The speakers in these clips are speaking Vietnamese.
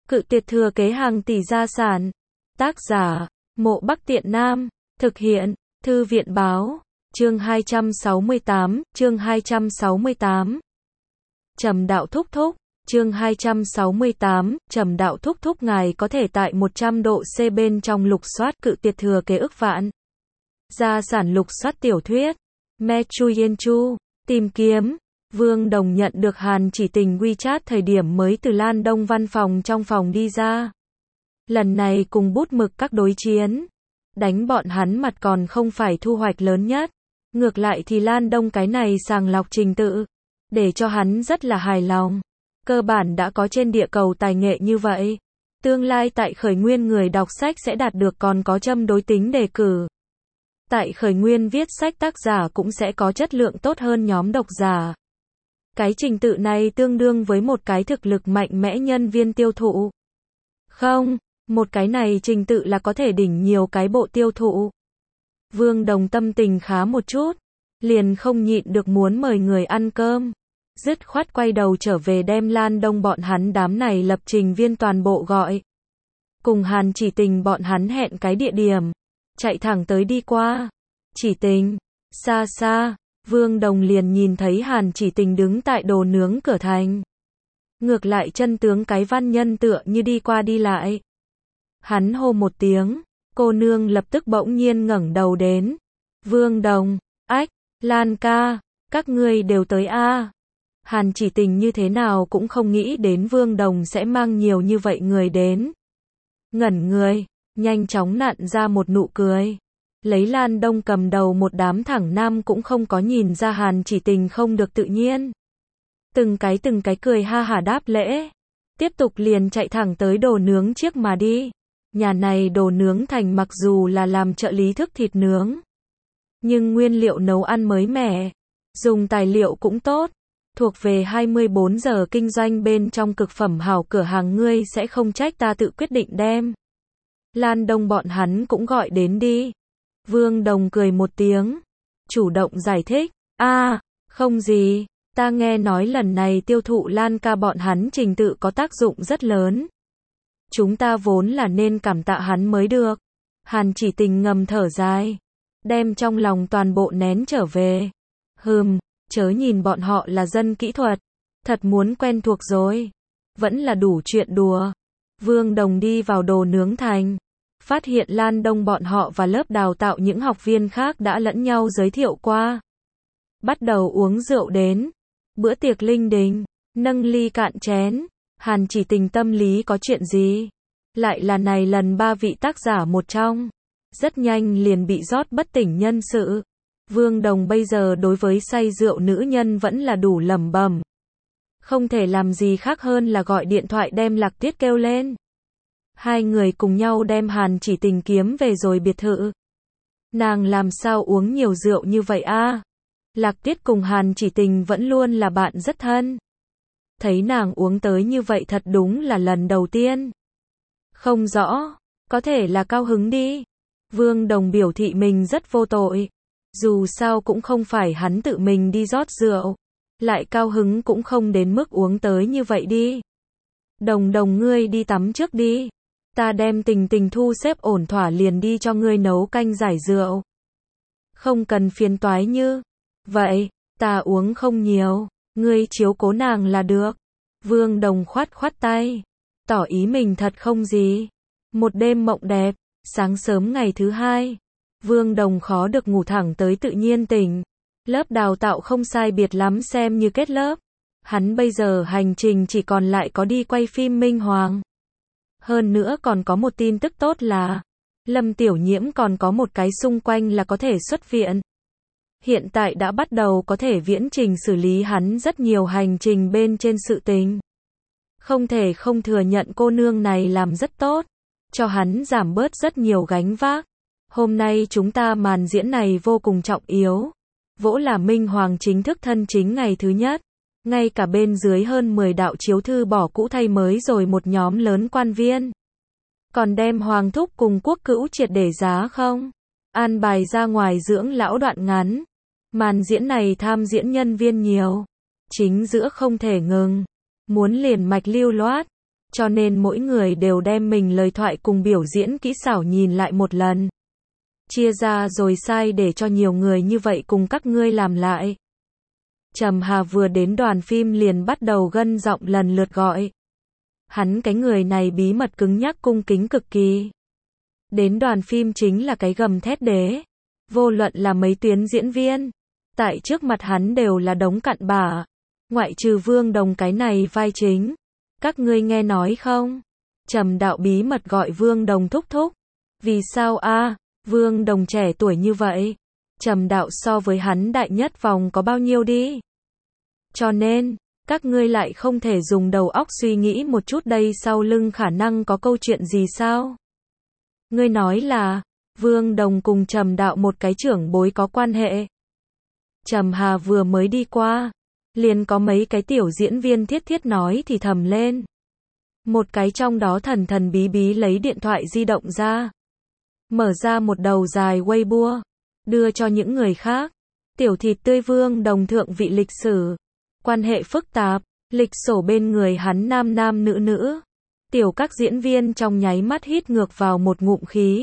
Cự tuyệt thừa kế hàng tỷ gia sản. Tác giả, Mộ Bắc Tiện Nam. Thực hiện, Thư viện báo. Chương 268, chương 268. Trầm đạo thúc thúc. Chương 268, Trầm đạo thúc thúc, ngài có thể tại 100 độ C bên trong lục soát cự tuyệt thừa kế ức vạn gia sản, lục soát tiểu thuyết Me Chu Yên Chu, tìm kiếm. Vương Đồng nhận được Hàn Chỉ Tình WeChat thời điểm mới từ Lan Đông văn phòng trong phòng đi ra. Lần này cùng bút mực các đối chiến, đánh bọn hắn mặt còn không phải thu hoạch lớn nhất. Ngược lại thì Lan Đông cái này sàng lọc trình tự, để cho hắn rất là hài lòng. Cơ bản đã có trên địa cầu tài nghệ như vậy. Tương lai tại Khởi Nguyên người đọc sách sẽ đạt được còn có châm đối tính đề cử. Tại Khởi Nguyên viết sách tác giả cũng sẽ có chất lượng tốt hơn nhóm độc giả. Cái trình tự này tương đương với một cái thực lực mạnh mẽ nhân viên tiêu thụ. Không, một cái này trình tự là có thể đỉnh nhiều cái bộ tiêu thụ. Vương Đồng tâm tình khá một chút, liền không nhịn được muốn mời người ăn cơm. Dứt khoát quay đầu trở về đem Lan Đông bọn hắn đám này lập trình viên toàn bộ gọi. Cùng Hàn Chỉ Tình bọn hắn hẹn cái địa điểm, chạy thẳng tới đi qua. Chỉ Tình, xa xa, Vương Đồng liền nhìn thấy Hàn Chỉ Tình đứng tại đồ nướng cửa thành. Ngược lại chân tướng cái văn nhân tựa như đi qua đi lại. Hắn hô một tiếng, cô nương lập tức bỗng nhiên ngẩng đầu đến. Vương Đồng, ách, Lan ca, các ngươi đều tới a. Hàn Chỉ Tình như thế nào cũng không nghĩ đến Vương Đồng sẽ mang nhiều như vậy người đến. Ngẩn người, nhanh chóng nặn ra một nụ cười. Lấy Lan Đông cầm đầu một đám thẳng nam cũng không có nhìn ra Hàn Chỉ Tình không được tự nhiên. Từng cái cười ha hả đáp lễ. Tiếp tục liền chạy thẳng tới đồ nướng chiếc mà đi. Nhà này đồ nướng thành mặc dù là làm trợ lý thức thịt nướng, nhưng nguyên liệu nấu ăn mới mẻ, dùng tài liệu cũng tốt. Thuộc về 24 giờ kinh doanh bên trong cực phẩm hảo cửa hàng, ngươi sẽ không trách ta tự quyết định đem Lan Đông bọn hắn cũng gọi đến đi. Vương Đồng cười một tiếng, chủ động giải thích, không gì, ta nghe nói lần này tiêu thụ Lan ca bọn hắn trình tự có tác dụng rất lớn. Chúng ta vốn là nên cảm tạ hắn mới được. Hàn Chỉ Tình ngầm thở dài, đem trong lòng toàn bộ nén trở về. Chớ nhìn bọn họ là dân kỹ thuật, thật muốn quen thuộc rồi, vẫn là đủ chuyện đùa. Vương Đồng đi vào đồ nướng thành, phát hiện Lan Đông bọn họ và lớp đào tạo những học viên khác đã lẫn nhau giới thiệu qua. Bắt đầu uống rượu đến, bữa tiệc linh đình, nâng ly cạn chén. Hàn Chỉ Tình tâm lý có chuyện gì? Lại là này lần 3 vị tác giả một trong. Rất nhanh liền bị rót bất tỉnh nhân sự. Vương Đồng bây giờ đối với say rượu nữ nhân vẫn là đủ lẩm bẩm. Không thể làm gì khác hơn là gọi điện thoại đem Lạc Tuyết kêu lên. Hai người cùng nhau đem Hàn Chỉ Tình kiếm về rồi biệt thự. Nàng làm sao uống nhiều rượu như vậy a? Lạc Tuyết cùng Hàn Chỉ Tình vẫn luôn là bạn rất thân. Thấy nàng uống tới như vậy thật đúng là lần đầu tiên. Không rõ, có thể là cao hứng đi. Vương Đồng biểu thị mình rất vô tội. Dù sao cũng không phải hắn tự mình đi rót rượu. Lại cao hứng cũng không đến mức uống tới như vậy đi. Đồng ngươi đi tắm trước đi. Ta đem Tình thu xếp ổn thỏa liền đi cho ngươi nấu canh giải rượu. Không cần phiền toái như vậy, ta uống không nhiều. Ngươi chiếu cố nàng là được. Vương Đồng khoát tay, tỏ ý mình thật không gì. Một đêm mộng đẹp, sáng sớm ngày thứ hai, Vương Đồng khó được ngủ thẳng tới tự nhiên tỉnh. Lớp đào tạo không sai biệt lắm xem như kết lớp. Hắn bây giờ hành trình chỉ còn lại có đi quay phim Minh Hoàng. Hơn nữa còn có một tin tức tốt là Lâm Tiểu Nhiễm còn có một cái xung quanh là có thể xuất viện. Hiện tại đã bắt đầu có thể viễn trình xử lý hắn rất nhiều hành trình bên trên sự tình. Không thể không thừa nhận cô nương này làm rất tốt, cho hắn giảm bớt rất nhiều gánh vác. Hôm nay chúng ta màn diễn này vô cùng trọng yếu. Vỗ là Minh Hoàng chính thức thân chính ngày thứ nhất. Ngay cả bên dưới hơn 10 đạo chiếu thư bỏ cũ thay mới rồi một nhóm lớn quan viên. Còn đem Hoàng thúc cùng Quốc Cữu triệt để giá không? An bài ra ngoài dưỡng lão đoạn ngắn. Màn diễn này tham diễn nhân viên nhiều. Chính giữa không thể ngừng. Muốn liền mạch lưu loát. cho nên mỗi người đều đem mình lời thoại cùng biểu diễn kỹ xảo nhìn lại một lần. Chia ra rồi sai để cho nhiều người như vậy cùng các ngươi làm lại. Trầm Hà vừa đến đoàn phim liền bắt đầu gân giọng lần lượt gọi. Hắn cái người này bí mật cứng nhắc cung kính cực kỳ. Đến đoàn phim chính là cái gầm thét đế. Vô luận là mấy tuyến diễn viên, tại trước mặt hắn đều là đống cặn bã. Ngoại trừ Vương Đồng cái này vai chính. Các ngươi nghe nói không? Trầm Đạo bí mật gọi Vương Đồng thúc thúc. Vì sao a? Vương Đồng trẻ tuổi như vậy. Trầm Đạo so với hắn đại nhất vòng có bao nhiêu đi? Cho nên, các ngươi lại không thể dùng đầu óc suy nghĩ một chút đây sau lưng khả năng có câu chuyện gì sao? Ngươi nói là, Vương Đồng cùng Trầm Đạo một cái trưởng bối có quan hệ. Trầm Hà vừa mới đi qua, liền có mấy cái tiểu diễn viên thiết thiết nói thì thầm lên. Một cái trong đó thần thần bí bí lấy điện thoại di động ra. Mở ra một đầu dài Weibo, đưa cho những người khác. Tiểu thịt tươi Vương Đồng thượng vị lịch sử. Quan hệ phức tạp, lịch sổ bên người hắn nam nam nữ nữ. Tiểu các diễn viên trong nháy mắt hít ngược vào một ngụm khí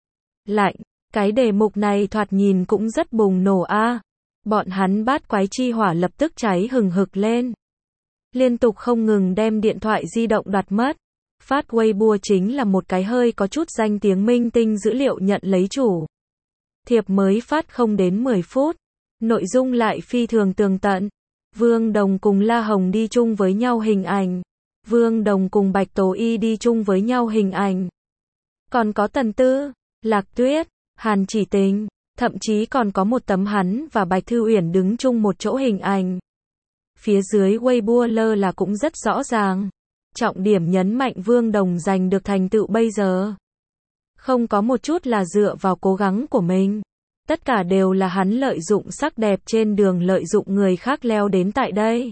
lạnh, cái đề mục này thoạt nhìn cũng rất bùng nổ a. Bọn hắn bát quái chi hỏa lập tức cháy hừng hực lên. Liên tục không ngừng đem điện thoại di động đoạt mất. Phát Weibo chính là một cái hơi có chút danh tiếng minh tinh dữ liệu nhận lấy chủ. Thiệp mới phát không đến 10 phút. Nội dung lại phi thường tường tận. Vương Đồng cùng La Hồng đi chung với nhau hình ảnh. Vương Đồng cùng Bạch Tố Y đi chung với nhau hình ảnh. Còn có Tần Tư, Lạc Tuyết, Hàn Chỉ Tình, thậm chí còn có một tấm hắn và Bạch Thư Uyển đứng chung một chỗ hình ảnh. Phía dưới Weibo lơ là cũng rất rõ ràng. Trọng điểm nhấn mạnh Vương Đồng giành được thành tựu bây giờ. Không có một chút là dựa vào cố gắng của mình. Tất cả đều là hắn lợi dụng sắc đẹp trên đường lợi dụng người khác leo đến tại đây.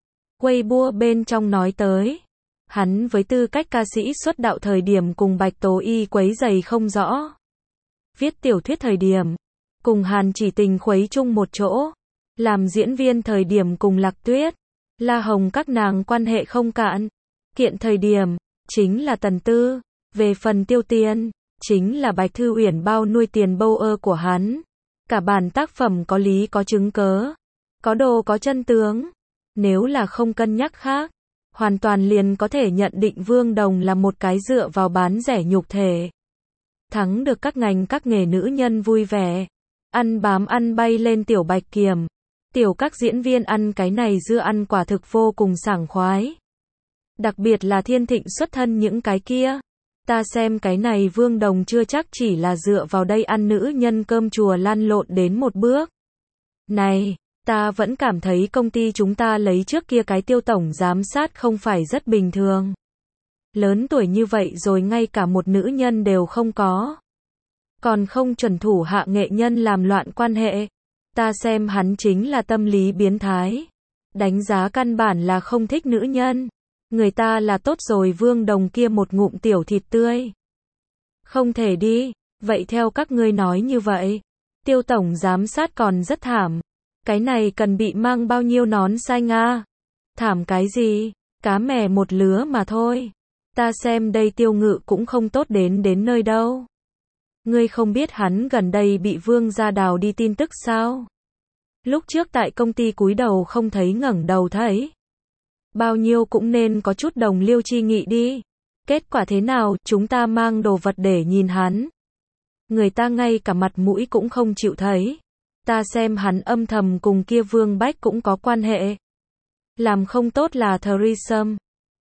Weibo bên trong nói tới. Hắn với tư cách ca sĩ xuất đạo thời điểm cùng Bạch Tố Y quấy giày không rõ. Viết tiểu thuyết thời điểm. Cùng Hàn Chỉ Tình khuấy chung một chỗ. Làm diễn viên thời điểm cùng Lạc Tuyết, La Hồng các nàng quan hệ không cạn. Kiện thời điểm, chính là Tần Tư. Về phần tiêu tiền, chính là Bạch Thư Uyển bao nuôi tiền bâu ơ của hắn. Cả bản tác phẩm có lý có chứng cớ. Có đồ có chân tướng. Nếu là không cân nhắc khác, hoàn toàn liền có thể nhận định Vương Đồng là một cái dựa vào bán rẻ nhục thể. Thắng được các ngành các nghề nữ nhân vui vẻ. Ăn bám ăn bay lên tiểu Bạch Kiểm. Tiểu các diễn viên ăn cái này dưa ăn quả thực vô cùng sảng khoái. Đặc biệt là Thiên Thịnh xuất thân những cái kia. Ta xem cái này Vương Đồng chưa chắc chỉ là dựa vào đây ăn nữ nhân cơm chùa lăn lộn đến một bước. Này, ta vẫn cảm thấy công ty chúng ta lấy trước kia cái Tiêu tổng giám sát không phải rất bình thường. Lớn tuổi như vậy rồi ngay cả một nữ nhân đều không có. Còn không chuẩn thủ hạ nghệ nhân làm loạn quan hệ. Ta xem hắn chính là tâm lý biến thái. Đánh giá căn bản là không thích nữ nhân. Người ta là tốt rồi Vương Đồng kia một ngụm tiểu thịt tươi. Không thể đi, vậy theo các ngươi nói như vậy. Tiêu tổng giám sát còn rất thảm. Cái này cần bị mang bao nhiêu nón xanh a? Thảm cái gì? Cá mè một lứa mà thôi. Ta xem đây Tiêu Ngự cũng không tốt đến nơi đâu. Ngươi không biết hắn gần đây bị Vương gia đào đi tin tức sao? Lúc trước tại công ty cúi đầu không thấy ngẩng đầu thấy. Bao nhiêu cũng nên có chút đồng liêu chi nghị đi. Kết quả thế nào, chúng ta mang đồ vật để nhìn hắn. Người ta ngay cả mặt mũi cũng không chịu thấy. Ta xem hắn âm thầm cùng kia Vương Bách cũng có quan hệ. Làm không tốt là threesome.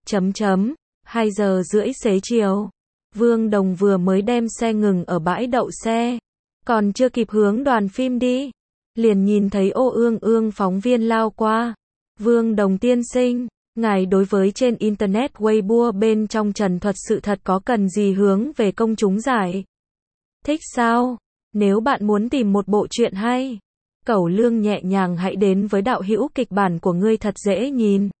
2 giờ rưỡi xế chiều. Vương Đồng vừa mới đem xe ngừng ở bãi đậu xe. Còn chưa kịp hướng đoàn phim đi. Liền nhìn thấy Ô Ương Ương phóng viên lao qua. Vương Đồng tiên sinh, ngài đối với trên Internet Weibo bên trong trần thuật sự thật có cần gì hướng về công chúng giải? Thích sao? Nếu bạn muốn tìm một bộ truyện hay, Cẩu Lương nhẹ nhàng hãy đến với đạo hữu kịch bản của ngươi thật dễ nhìn.